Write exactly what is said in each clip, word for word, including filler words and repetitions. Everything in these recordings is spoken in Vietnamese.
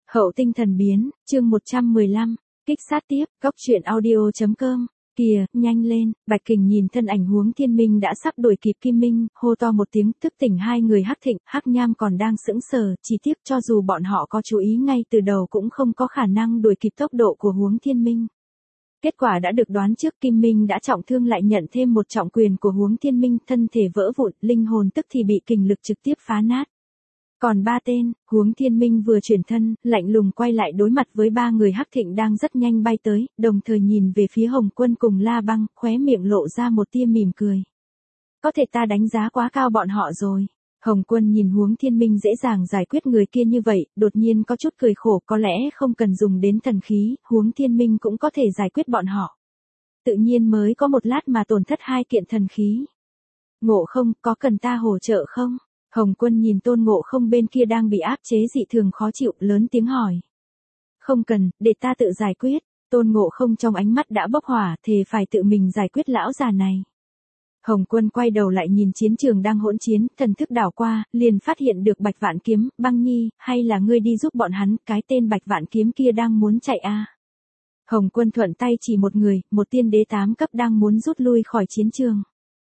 Hậu tinh thần biến, chương một trăm mười lăm, kích sát tiếp, góc truyện audio.com. Kìa, nhanh lên, Bạch Kình nhìn thân ảnh Huống Thiên Minh đã sắp đuổi kịp Kim Minh, hô to một tiếng, thức tỉnh hai người Hắc Thịnh, Hắc Nham còn đang sững sờ, chỉ tiếc cho dù bọn họ có chú ý ngay từ đầu cũng không có khả năng đuổi kịp tốc độ của Huống Thiên Minh. Kết quả đã được đoán trước, Kim Minh đã trọng thương lại nhận thêm một trọng quyền của Huống Thiên Minh, thân thể vỡ vụn, linh hồn tức thì bị kình lực trực tiếp phá nát. Còn ba tên, Huống Thiên Minh vừa chuyển thân, lạnh lùng quay lại đối mặt với ba người Hắc Thịnh đang rất nhanh bay tới, đồng thời nhìn về phía Hồng Quân cùng La Băng, khóe miệng lộ ra một tia mỉm cười. Có thể ta đánh giá quá cao bọn họ rồi. Hồng Quân nhìn Huống Thiên Minh dễ dàng giải quyết người kia như vậy, đột nhiên có chút cười khổ, có lẽ không cần dùng đến thần khí, Huống Thiên Minh cũng có thể giải quyết bọn họ. Tự nhiên mới có một lát mà tổn thất hai kiện thần khí. Ngộ Không, có cần ta hỗ trợ không? Hồng Quân nhìn Tôn Ngộ Không bên kia đang bị áp chế dị thường khó chịu, lớn tiếng hỏi. Không cần, để ta tự giải quyết. Tôn Ngộ Không trong ánh mắt đã bốc hỏa, thề phải tự mình giải quyết lão già này. Hồng Quân quay đầu lại nhìn chiến trường đang hỗn chiến, thần thức đảo qua, liền phát hiện được Bạch Vạn Kiếm, Băng Nhi, hay là ngươi đi giúp bọn hắn, cái tên Bạch Vạn Kiếm kia đang muốn chạy à. Hồng Quân thuận tay chỉ một người, một tiên đế tám cấp đang muốn rút lui khỏi chiến trường.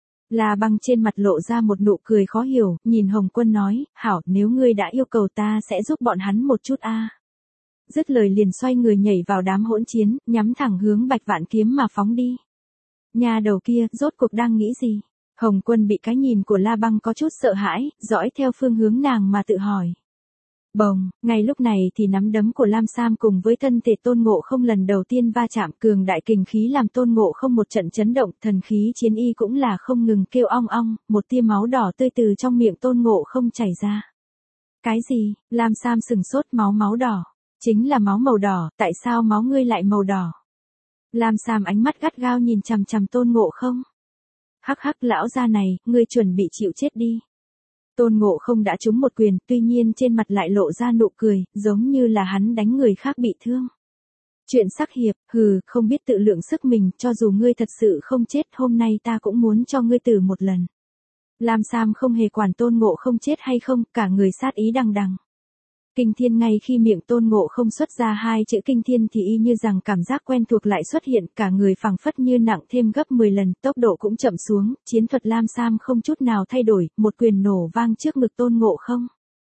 La Băng trên mặt lộ ra một nụ cười khó hiểu, nhìn Hồng Quân nói, hảo, nếu ngươi đã yêu cầu ta sẽ giúp bọn hắn một chút a. À. Dứt lời liền xoay người nhảy vào đám hỗn chiến, nhắm thẳng hướng Bạch Vạn Kiếm mà phóng đi. Nhà đầu kia, rốt cuộc đang nghĩ gì? Hồng Quân bị cái nhìn của La Băng có chút sợ hãi, dõi theo phương hướng nàng mà tự hỏi. Bồng, ngay lúc này thì nắm đấm của Lam Sam cùng với thân thể Tôn Ngộ Không lần đầu tiên va chạm, cường đại kình khí làm Tôn Ngộ Không một trận chấn động, thần khí chiến y cũng là không ngừng kêu ong ong, một tia máu đỏ tươi từ trong miệng Tôn Ngộ Không chảy ra. Cái gì? Lam Sam sừng sốt, máu máu đỏ. Chính là máu màu đỏ, tại sao máu ngươi lại màu đỏ? Lam Sam ánh mắt gắt gao nhìn chằm chằm Tôn Ngộ Không. Hắc hắc, lão gia này, ngươi chuẩn bị chịu chết đi. Tôn Ngộ Không đã trúng một quyền, tuy nhiên trên mặt lại lộ ra nụ cười, giống như là hắn đánh người khác bị thương. Chuyện sắc hiệp, hừ, không biết tự lượng sức mình, cho dù ngươi thật sự không chết, hôm nay ta cũng muốn cho ngươi tử một lần. Lam Sam không hề quản Tôn Ngộ Không chết hay không, cả người sát ý đằng đằng. Kinh thiên, ngay khi miệng Tôn Ngộ Không xuất ra hai chữ kinh thiên thì y như rằng cảm giác quen thuộc lại xuất hiện, cả người phẳng phất như nặng thêm gấp mười lần, tốc độ cũng chậm xuống, chiến thuật Lam Sam không chút nào thay đổi, một quyền nổ vang trước ngực Tôn Ngộ Không.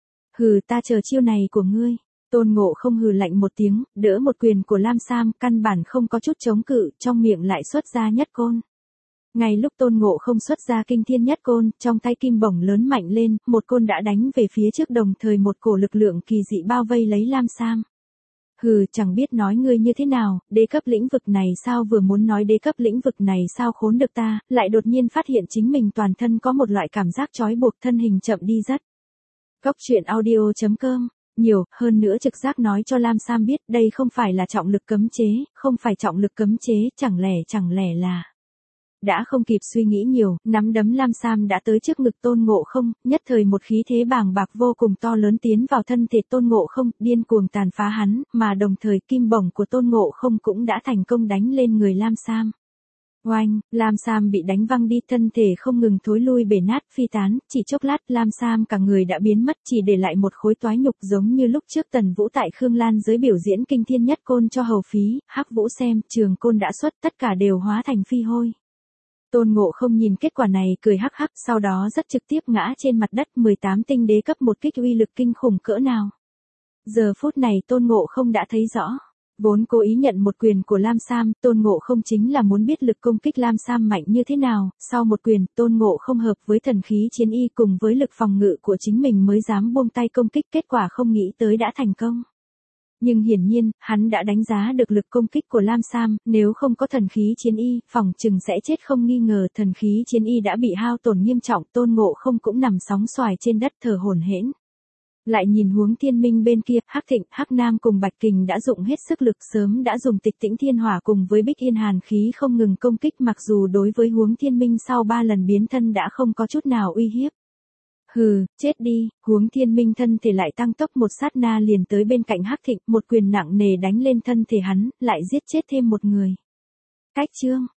Hừ, ta chờ chiêu này của ngươi. Tôn Ngộ Không hừ lạnh một tiếng, đỡ một quyền của Lam Sam, căn bản không có chút chống cự, trong miệng lại xuất ra nhất côn. Ngay lúc Tôn Ngộ Không xuất ra kinh thiên nhất côn, trong tay kim bổng lớn mạnh lên, một côn đã đánh về phía trước, đồng thời một cổ lực lượng kỳ dị bao vây lấy Lam Sam. Hừ, chẳng biết nói ngươi như thế nào, đế cấp lĩnh vực này sao, vừa muốn nói đế cấp lĩnh vực này sao khốn được ta, lại đột nhiên phát hiện chính mình toàn thân có một loại cảm giác trói buộc, thân hình chậm đi rất. Góc truyện audio.com. Nhiều, hơn nữa trực giác nói cho Lam Sam biết đây không phải là trọng lực cấm chế, không phải trọng lực cấm chế, chẳng lẽ chẳng lẽ là... Đã không kịp suy nghĩ nhiều, nắm đấm Lam Sam đã tới trước ngực Tôn Ngộ Không, nhất thời một khí thế bàng bạc vô cùng to lớn tiến vào thân thể Tôn Ngộ Không, điên cuồng tàn phá hắn, mà đồng thời kim bổng của Tôn Ngộ Không cũng đã thành công đánh lên người Lam Sam. Oanh, Lam Sam bị đánh văng đi, thân thể không ngừng thối lui bể nát phi tán, chỉ chốc lát Lam Sam cả người đã biến mất, chỉ để lại một khối toái nhục, giống như lúc trước Tần Vũ tại Khương Lan giới biểu diễn kinh thiên nhất côn cho hầu phí, Hắc Vũ xem, trường côn đã xuất, tất cả đều hóa thành phi hôi. Tôn Ngộ Không nhìn kết quả này cười hắc hắc, sau đó rất trực tiếp ngã trên mặt đất, mười tám tinh đế cấp một kích uy lực kinh khủng cỡ nào. Giờ phút này Tôn Ngộ Không đã thấy rõ. Vốn cố ý nhận một quyền của Lam Sam, Tôn Ngộ Không chính là muốn biết lực công kích Lam Sam mạnh như thế nào, sau một quyền, Tôn Ngộ Không hợp với thần khí chiến y cùng với lực phòng ngự của chính mình mới dám buông tay công kích, kết quả không nghĩ tới đã thành công. Nhưng hiển nhiên, hắn đã đánh giá được lực công kích của Lam Sam, nếu không có thần khí chiến y, phòng chừng sẽ chết không nghi ngờ, thần khí chiến y đã bị hao tổn nghiêm trọng, Tôn Ngộ Không cũng nằm sóng xoài trên đất thở hổn hển. Lại nhìn Huống Thiên Minh bên kia, Hắc Thịnh, Hắc Nam cùng Bạch Kình đã dụng hết sức lực, sớm đã dùng Tịch Tĩnh Thiên Hỏa cùng với Bích Yên Hàn khí không ngừng công kích, mặc dù đối với Huống Thiên Minh sau ba lần biến thân đã không có chút nào uy hiếp. Hừ, chết đi, Huống Thiên Minh thân thể lại tăng tốc, một sát na liền tới bên cạnh Hắc Thịnh, một quyền nặng nề đánh lên thân thể hắn, lại giết chết thêm một người. Cách chương,